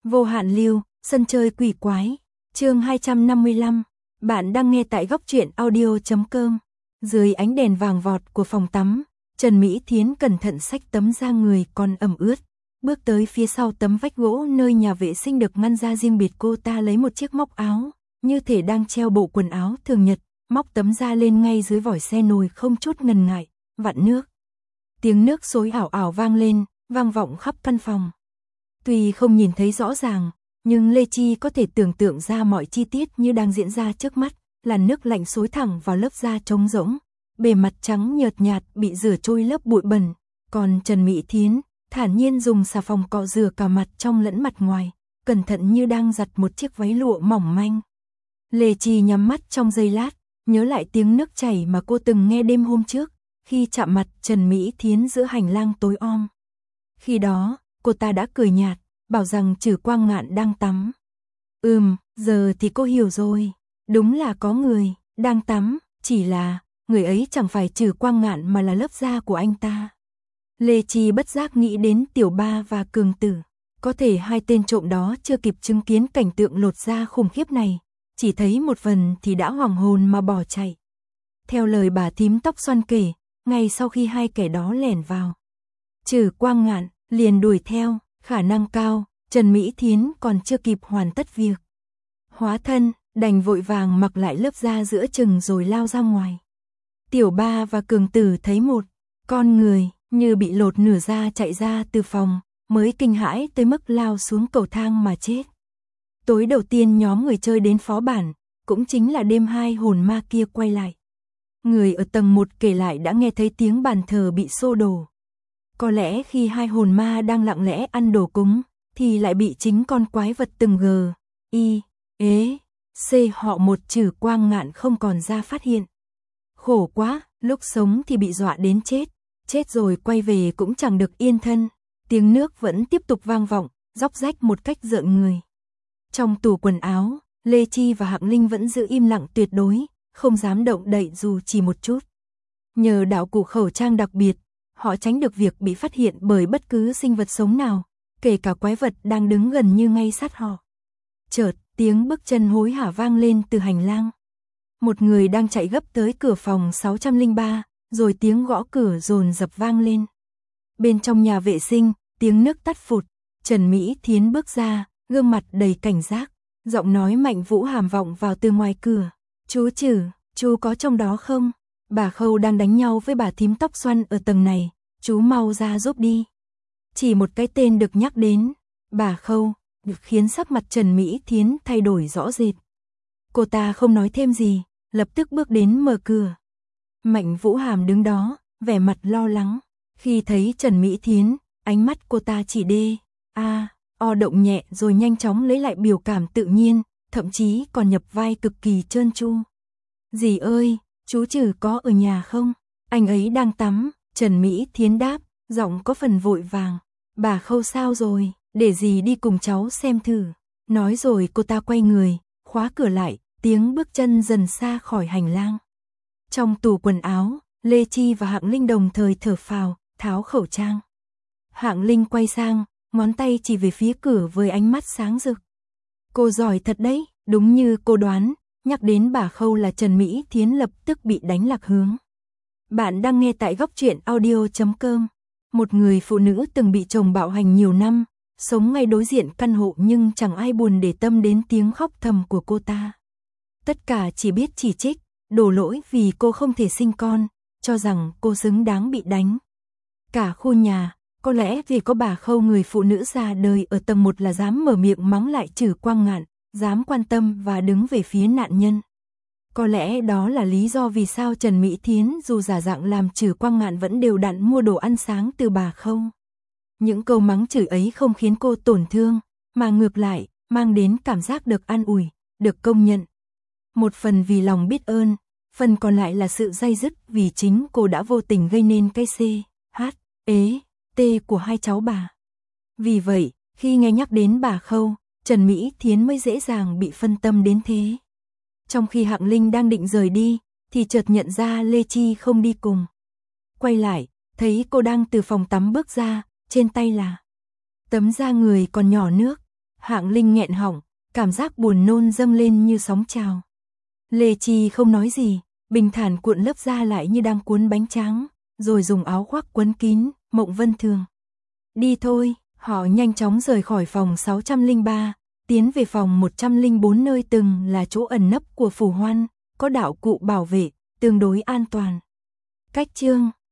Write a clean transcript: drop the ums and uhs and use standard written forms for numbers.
Vô hạn lưu, sân chơi quỷ quái, chương 255, bạn đang nghe tại góc truyện audio.com. Dưới ánh đèn vàng vọt của phòng tắm, Trần Mỹ Thiến cẩn thận xách tấm da người còn ẩm ướt, bước tới phía sau tấm vách gỗ nơi nhà vệ sinh được ngăn ra riêng biệt. Cô ta lấy một chiếc móc áo, như thể đang treo bộ quần áo thường nhật, móc tấm da lên ngay dưới vòi xe nồi không chút ngần ngại, vặn nước. Tiếng nước xối ảo ảo vang lên, vang vọng khắp căn phòng. Tuy không nhìn thấy rõ ràng, nhưng Lê Chi có thể tưởng tượng ra mọi chi tiết như đang diễn ra trước mắt, làn nước lạnh xối thẳng vào lớp da trống rỗng, bề mặt trắng nhợt nhạt bị rửa trôi lớp bụi bẩn, còn Trần Mỹ Thiến thản nhiên dùng xà phòng cọ rửa cả mặt trong lẫn mặt ngoài, cẩn thận như đang giặt một chiếc váy lụa mỏng manh. Lê Chi nhắm mắt trong giây lát, nhớ lại tiếng nước chảy mà cô từng nghe đêm hôm trước, khi chạm mặt Trần Mỹ Thiến giữa hành lang tối om. Khi đó, cô ta đã cười nhạt, bảo rằng Trử Quang Ngạn đang tắm. Giờ thì cô hiểu rồi, đúng là có người đang tắm, chỉ là người ấy chẳng phải Trử Quang Ngạn mà là lớp da của anh ta. Lê Chi bất giác nghĩ đến Tiểu Ba và Cường Tử, có thể hai tên trộm đó chưa kịp chứng kiến cảnh tượng lột da khủng khiếp này, chỉ thấy một phần thì đã hoảng hồn mà bỏ chạy. Theo lời bà thím tóc xoăn kể, ngay sau khi hai kẻ đó lẻn vào, Trử Quang Ngạn liền đuổi theo, khả năng cao, Trần Mỹ Thiến còn chưa kịp hoàn tất việc hóa thân, đành vội vàng mặc lại lớp da giữa chừng rồi lao ra ngoài. Tiểu Ba và Cường Tử thấy một con người như bị lột nửa da chạy ra từ phòng, mới kinh hãi tới mức lao xuống cầu thang mà chết. Tối đầu tiên nhóm người chơi đến phó bản, cũng chính là đêm hai hồn ma kia quay lại. Người ở tầng 1 kể lại đã nghe thấy tiếng bàn thờ bị xô đổ. Có lẽ khi hai hồn ma đang lặng lẽ ăn đồ cúng, thì lại bị chính con quái vật từng họ một Trử Quang Ngạn không còn ra phát hiện. Khổ quá, lúc sống thì bị dọa đến chết rồi quay về cũng chẳng được yên thân. Tiếng nước vẫn tiếp tục vang vọng, róc rách một cách rợn người. Trong tủ quần áo, Lê Chi và Hạng Linh vẫn giữ im lặng tuyệt đối, không dám động đậy dù chỉ một chút. Nhờ đạo cụ khẩu trang đặc biệt, họ tránh được việc bị phát hiện bởi bất cứ sinh vật sống nào, kể cả quái vật đang đứng gần như ngay sát họ. Chợt, tiếng bước chân hối hả vang lên từ hành lang. Một người đang chạy gấp tới cửa phòng 603, rồi tiếng gõ cửa dồn dập vang lên. Bên trong nhà vệ sinh, tiếng nước tắt phụt, Trần Mỹ Thiến bước ra, gương mặt đầy cảnh giác, giọng nói Mạnh Vũ Hàm vọng vào từ ngoài cửa. Chú Trử, chú có trong đó không? Bà Khâu đang đánh nhau với bà thím tóc xoăn ở tầng này, chú mau ra giúp đi. Chỉ một cái tên được nhắc đến, bà Khâu, khiến sắc mặt Trần Mỹ Thiến thay đổi rõ rệt. Cô ta không nói thêm gì, lập tức bước đến mở cửa. Mạnh Vũ Hàm đứng đó, vẻ mặt lo lắng. Khi thấy Trần Mỹ Thiến, ánh mắt cô ta chỉ động nhẹ rồi nhanh chóng lấy lại biểu cảm tự nhiên, thậm chí còn nhập vai cực kỳ trơn tru. Dì ơi, chú Trử có ở nhà không? Anh ấy đang tắm, Trần Mỹ Thiến đáp, giọng có phần vội vàng. Bà Khâu sao rồi, để dì đi cùng cháu xem thử. Nói rồi cô ta quay người, khóa cửa lại, tiếng bước chân dần xa khỏi hành lang. Trong tủ quần áo, Lê Chi và Hạng Linh đồng thời thở phào, tháo khẩu trang. Hạng Linh quay sang, ngón tay chỉ về phía cửa với ánh mắt sáng rực. Cô giỏi thật đấy, đúng như cô đoán, nhắc đến bà Khâu là Trần Mỹ Thiến lập tức bị đánh lạc hướng. Bạn đang nghe tại góc truyện audio.com. Một người phụ nữ từng bị chồng bạo hành nhiều năm, sống ngay đối diện căn hộ nhưng chẳng ai buồn để tâm đến tiếng khóc thầm của cô ta. Tất cả chỉ biết chỉ trích, đổ lỗi vì cô không thể sinh con, cho rằng cô xứng đáng bị đánh. Cả khu nhà, có lẽ vì có bà Khâu người phụ nữ già đời ở tầng 1 là dám mở miệng mắng lại Trử Quang Ngạn, dám quan tâm và đứng về phía nạn nhân. Có lẽ đó là lý do vì sao Trần Mỹ Thiến dù giả dạng làm Trử Quang Ngạn vẫn đều đặn mua đồ ăn sáng từ bà Khâu. Những câu mắng chửi ấy không khiến cô tổn thương, mà ngược lại, mang đến cảm giác được an ủi, được công nhận. Một phần vì lòng biết ơn, phần còn lại là sự day dứt vì chính cô đã vô tình gây nên cái CHT của hai cháu bà. Vì vậy, khi nghe nhắc đến bà Khâu, Trần Mỹ Thiến mới dễ dàng bị phân tâm đến thế. Trong khi Hạng Linh đang định rời đi, thì chợt nhận ra Lê Chi không đi cùng. Quay lại, thấy cô đang từ phòng tắm bước ra, trên tay là tấm da người còn nhỏ nước. Hạng Linh nghẹn họng, cảm giác buồn nôn dâng lên như sóng trào. Lê Chi không nói gì, bình thản cuộn lớp da lại như đang cuốn bánh tráng, rồi dùng áo khoác quấn kín. Mộng Vân Thường. Đi thôi, họ nhanh chóng rời khỏi phòng 603, tiến về phòng 104 nơi từng là chỗ ẩn nấp của Phủ Hoan, có đạo cụ bảo vệ, tương đối an toàn. Cách chương